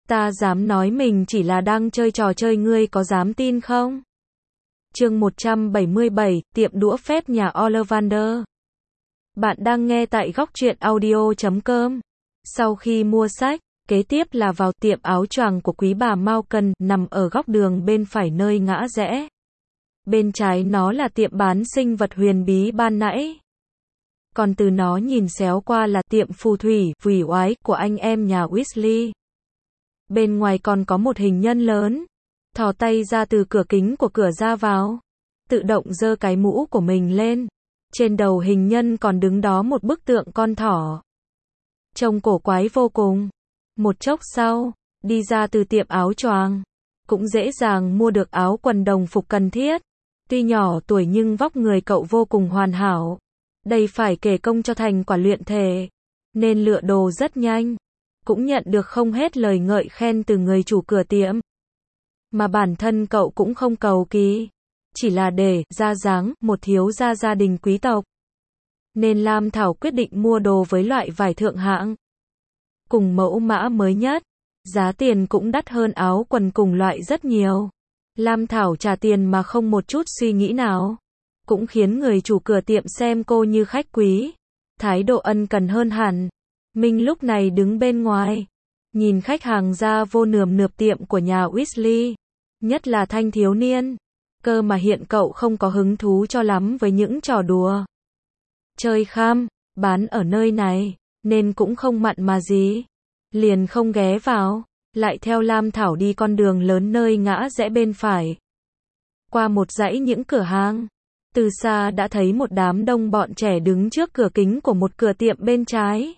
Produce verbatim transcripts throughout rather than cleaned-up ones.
Ta dám nói mình chỉ là đang chơi trò chơi, ngươi có dám tin không? Chương một trăm bảy mươi bảy, tiệm đũa phép nhà Ollivander. Bạn đang nghe tại góc truyện audio chấm com. Sau khi mua sách, kế tiếp là vào tiệm áo choàng của quý bà Malkin, nằm ở góc đường bên phải nơi ngã rẽ. Bên trái nó là tiệm bán sinh vật huyền bí ban nãy. Còn từ nó nhìn xéo qua là tiệm phù thủy, quỷ oái của anh em nhà Weasley. Bên ngoài còn có một hình nhân lớn, thò tay ra từ cửa kính của cửa ra vào, tự động giơ cái mũ của mình lên. Trên đầu hình nhân còn đứng đó một bức tượng con thỏ. Trông cổ quái vô cùng. Một chốc sau, đi ra từ tiệm áo choàng, cũng dễ dàng mua được áo quần đồng phục cần thiết. Tuy nhỏ tuổi nhưng vóc người cậu vô cùng hoàn hảo. Đây phải kể công cho thành quả luyện thể, nên lựa đồ rất nhanh. Cũng nhận được không hết lời ngợi khen từ người chủ cửa tiệm. Mà bản thân cậu cũng không cầu kỳ, chỉ là để ra dáng một thiếu gia gia đình quý tộc. Nên Lam Thảo quyết định mua đồ với loại vải thượng hạng, cùng mẫu mã mới nhất. Giá tiền cũng đắt hơn áo quần cùng loại rất nhiều. Lam Thảo trả tiền mà không một chút suy nghĩ nào, cũng khiến người chủ cửa tiệm xem cô như khách quý, thái độ ân cần hơn hẳn. Minh lúc này đứng bên ngoài, nhìn khách hàng ra vô nườm nượp tiệm của nhà Weasley, nhất là thanh thiếu niên. Cơ mà hiện cậu không có hứng thú cho lắm với những trò đùa chơi kham bán ở nơi này, nên cũng không mặn mà gì, liền không ghé vào, lại theo Lam Thảo đi con đường lớn nơi ngã rẽ bên phải. Qua một dãy những cửa hàng, từ xa đã thấy một đám đông bọn trẻ đứng trước cửa kính của một cửa tiệm bên trái.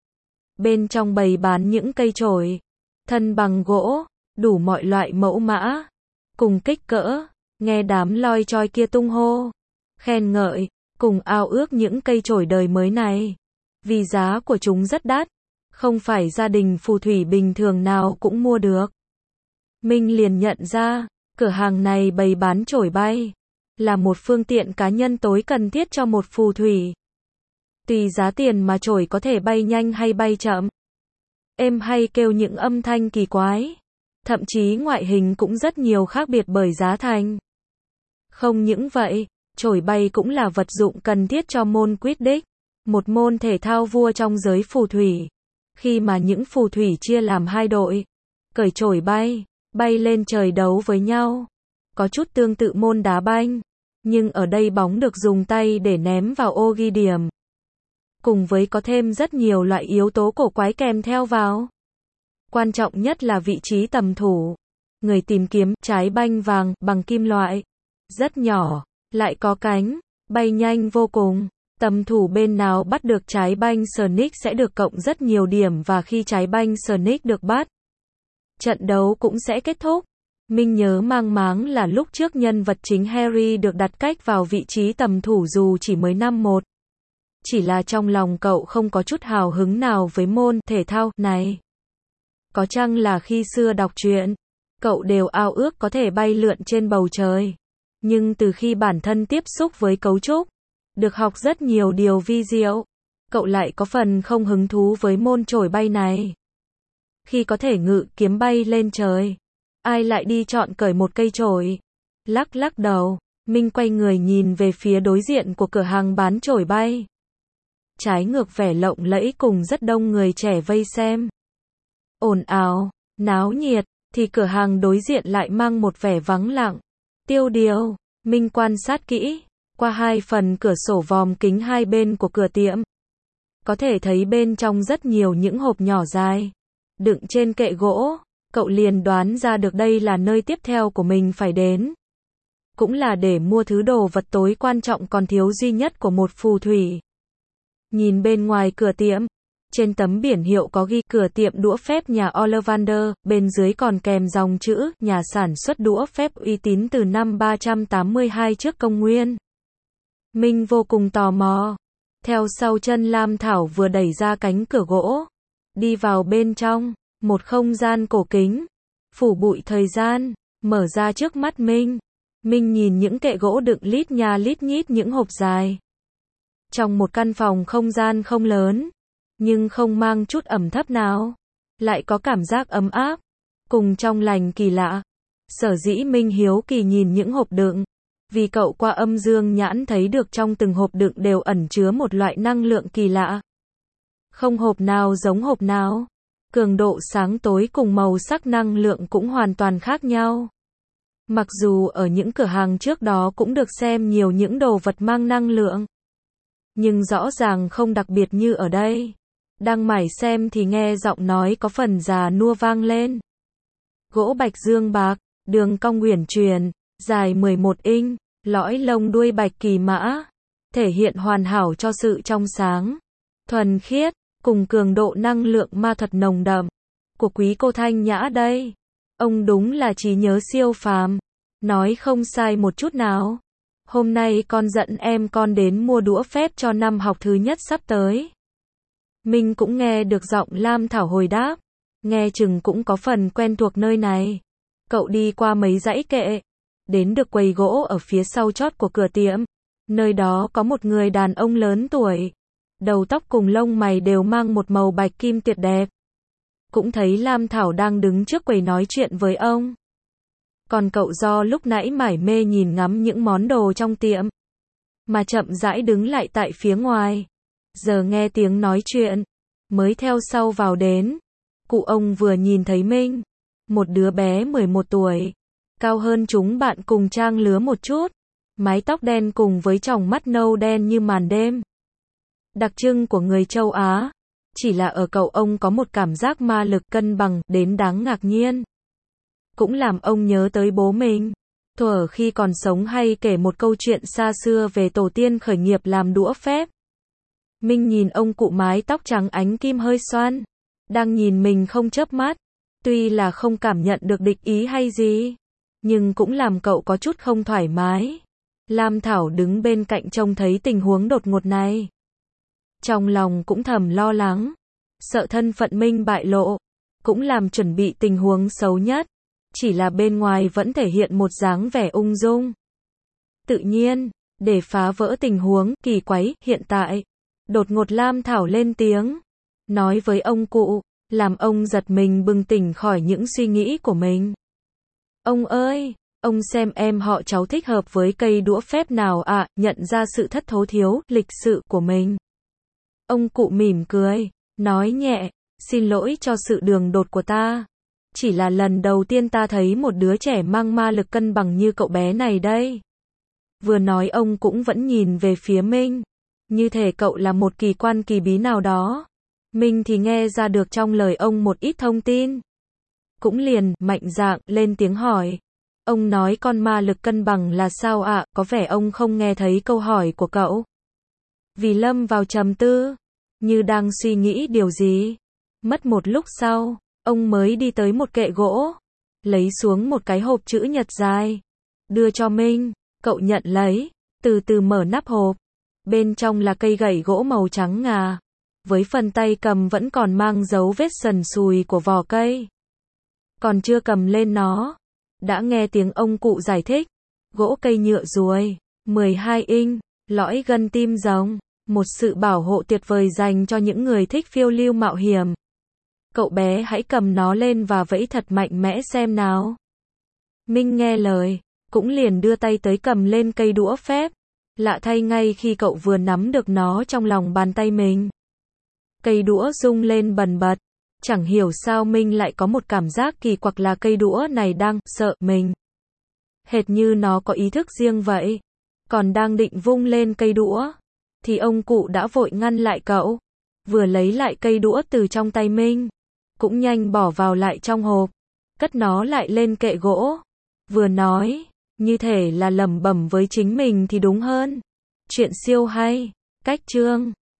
Bên trong bày bán những cây chổi, thân bằng gỗ, đủ mọi loại mẫu mã, cùng kích cỡ. Nghe đám loi choi kia tung hô, khen ngợi, cùng ao ước những cây chổi đời mới này. Vì giá của chúng rất đắt, không phải gia đình phù thủy bình thường nào cũng mua được. Minh liền nhận ra, cửa hàng này bày bán chổi bay, là một phương tiện cá nhân tối cần thiết cho một phù thủy. Tùy giá tiền mà chổi có thể bay nhanh hay bay chậm, êm hay kêu những âm thanh kỳ quái. Thậm chí ngoại hình cũng rất nhiều khác biệt bởi giá thành. Không những vậy, chổi bay cũng là vật dụng cần thiết cho môn Quidditch, một môn thể thao vua trong giới phù thủy. Khi mà những phù thủy chia làm hai đội, cởi chổi bay, bay lên trời đấu với nhau. Có chút tương tự môn đá banh, nhưng ở đây bóng được dùng tay để ném vào ô ghi điểm. Cùng với có thêm rất nhiều loại yếu tố cổ quái kèm theo vào. Quan trọng nhất là vị trí tầm thủ. Người tìm kiếm trái banh vàng bằng kim loại, rất nhỏ, lại có cánh, bay nhanh vô cùng. Tầm thủ bên nào bắt được trái banh Snake sẽ được cộng rất nhiều điểm, và khi trái banh Snake được bắt, trận đấu cũng sẽ kết thúc. Minh nhớ mang máng là lúc trước nhân vật chính Harry được đặt cách vào vị trí tầm thủ dù chỉ mới năm một. Chỉ là trong lòng cậu không có chút hào hứng nào với môn thể thao này. Có chăng là khi xưa đọc truyện, cậu đều ao ước có thể bay lượn trên bầu trời. Nhưng từ khi bản thân tiếp xúc với cấu trúc, được học rất nhiều điều vi diệu, cậu lại có phần không hứng thú với môn chổi bay này. Khi có thể ngự kiếm bay lên trời, ai lại đi chọn cởi một cây chổi? Lắc lắc đầu, Minh quay người nhìn về phía đối diện của cửa hàng bán chổi bay. Trái ngược vẻ lộng lẫy cùng rất đông người trẻ vây xem, ồn ào, náo nhiệt, thì cửa hàng đối diện lại mang một vẻ vắng lặng, tiêu điều. Minh quan sát kỹ, qua hai phần cửa sổ vòm kính hai bên của cửa tiệm, có thể thấy bên trong rất nhiều những hộp nhỏ dài, đựng trên kệ gỗ. Cậu liền đoán ra được đây là nơi tiếp theo của mình phải đến. Cũng là để mua thứ đồ vật tối quan trọng còn thiếu duy nhất của một phù thủy. Nhìn bên ngoài cửa tiệm, trên tấm biển hiệu có ghi cửa tiệm đũa phép nhà Ollivander, bên dưới còn kèm dòng chữ nhà sản xuất đũa phép uy tín từ năm ba trăm tám mươi hai trước công nguyên. Minh vô cùng tò mò, theo sau chân Lam Thảo vừa đẩy ra cánh cửa gỗ, đi vào bên trong, một không gian cổ kính, phủ bụi thời gian, mở ra trước mắt Minh. Minh nhìn những kệ gỗ đựng lít nha lít nhít những hộp dài. Trong một căn phòng không gian không lớn, nhưng không mang chút ẩm thấp nào, lại có cảm giác ấm áp. cùng trong lành kỳ lạ. Sở dĩ Minh hiếu kỳ nhìn những hộp đựng, vì cậu qua âm dương nhãn thấy được trong từng hộp đựng đều ẩn chứa một loại năng lượng kỳ lạ. Không hộp nào giống hộp nào. Cường độ sáng tối cùng màu sắc năng lượng cũng hoàn toàn khác nhau. Mặc dù ở những cửa hàng trước đó cũng được xem nhiều những đồ vật mang năng lượng, nhưng rõ ràng không đặc biệt như ở đây. Đang mải xem thì nghe giọng nói có phần già nua vang lên. Gỗ bạch dương bạc, đường cong uyển chuyển, dài mười một inch, lõi lông đuôi bạch kỳ mã, thể hiện hoàn hảo cho sự trong sáng, thuần khiết, cùng cường độ năng lượng ma thuật nồng đậm của quý cô Thanh Nhã đây. Ông đúng là trí nhớ siêu phàm, nói không sai một chút nào. Hôm nay con dẫn em con đến mua đũa phép cho năm học thứ nhất sắp tới. Minh cũng nghe được giọng Lam Thảo hồi đáp, nghe chừng cũng có phần quen thuộc nơi này. Cậu đi qua mấy dãy kệ, đến được quầy gỗ ở phía sau chót của cửa tiệm. Nơi đó có một người đàn ông lớn tuổi, đầu tóc cùng lông mày đều mang một màu bạch kim tuyệt đẹp. Cũng thấy Lam Thảo đang đứng trước quầy nói chuyện với ông. Còn cậu do lúc nãy mải mê nhìn ngắm những món đồ trong tiệm, mà chậm rãi đứng lại tại phía ngoài. Giờ nghe tiếng nói chuyện, mới theo sau vào đến. Cụ ông vừa nhìn thấy Minh, một đứa bé mười một tuổi, cao hơn chúng bạn cùng trang lứa một chút, mái tóc đen cùng với tròng mắt nâu đen như màn đêm. Đặc trưng của người châu Á, chỉ là ở cậu ông có một cảm giác ma lực cân bằng đến đáng ngạc nhiên. Cũng làm ông nhớ tới bố mình, thuở khi còn sống hay kể một câu chuyện xa xưa về tổ tiên khởi nghiệp làm đũa phép. Minh nhìn ông cụ mái tóc trắng ánh kim hơi xoăn, đang nhìn mình không chớp mắt, tuy là không cảm nhận được địch ý hay gì, nhưng cũng làm cậu có chút không thoải mái. Lam Thảo đứng bên cạnh trông thấy tình huống đột ngột này, trong lòng cũng thầm lo lắng, sợ thân phận Minh bại lộ, cũng làm chuẩn bị tình huống xấu nhất, chỉ là bên ngoài vẫn thể hiện một dáng vẻ ung dung, tự nhiên, để phá vỡ tình huống kỳ quái hiện tại. Đột ngột Lam Thảo lên tiếng, nói với ông cụ, làm ông giật mình bừng tỉnh khỏi những suy nghĩ của mình. Ông ơi, ông xem em họ cháu thích hợp với cây đũa phép nào ạ, à? Nhận ra sự thất thố thiếu lịch sự của mình. Ông cụ mỉm cười, nói nhẹ, xin lỗi cho sự đường đột của ta. Chỉ là lần đầu tiên ta thấy một đứa trẻ mang ma lực cân bằng như cậu bé này đây. Vừa nói ông cũng vẫn nhìn về phía Minh, như thể cậu là một kỳ quan kỳ bí nào đó. Minh thì nghe ra được trong lời ông một ít thông tin. Cũng liền, mạnh dạn, lên tiếng hỏi. Ông nói con ma lực cân bằng là sao ạ? À? Có vẻ ông không nghe thấy câu hỏi của cậu. Vì lâm vào trầm tư, như đang suy nghĩ điều gì. Mất một lúc sau, ông mới đi tới một kệ gỗ, lấy xuống một cái hộp chữ nhật dài, đưa cho Minh. Cậu nhận lấy, từ từ mở nắp hộp. Bên trong là cây gậy gỗ màu trắng ngà, với phần tay cầm vẫn còn mang dấu vết sần sùi của vỏ cây. Còn chưa cầm lên nó, đã nghe tiếng ông cụ giải thích. Gỗ cây nhựa ruồi, mười hai inch, lõi gân tim rồng, một sự bảo hộ tuyệt vời dành cho những người thích phiêu lưu mạo hiểm. Cậu bé hãy cầm nó lên và vẫy thật mạnh mẽ xem nào. Minh nghe lời, cũng liền đưa tay tới cầm lên cây đũa phép. Lạ thay ngay khi cậu vừa nắm được nó trong lòng bàn tay mình, cây đũa rung lên bần bật. Chẳng hiểu sao Minh lại có một cảm giác kỳ quặc là cây đũa này đang sợ mình. Hệt như nó có ý thức riêng vậy. Còn đang định vung lên cây đũa, thì ông cụ đã vội ngăn lại cậu. Vừa lấy lại cây đũa từ trong tay Minh, cũng nhanh bỏ vào lại trong hộp, cất nó lại lên kệ gỗ. Vừa nói, như thể là lẩm bẩm với chính mình thì đúng hơn. Chuyện siêu hay. Cách chương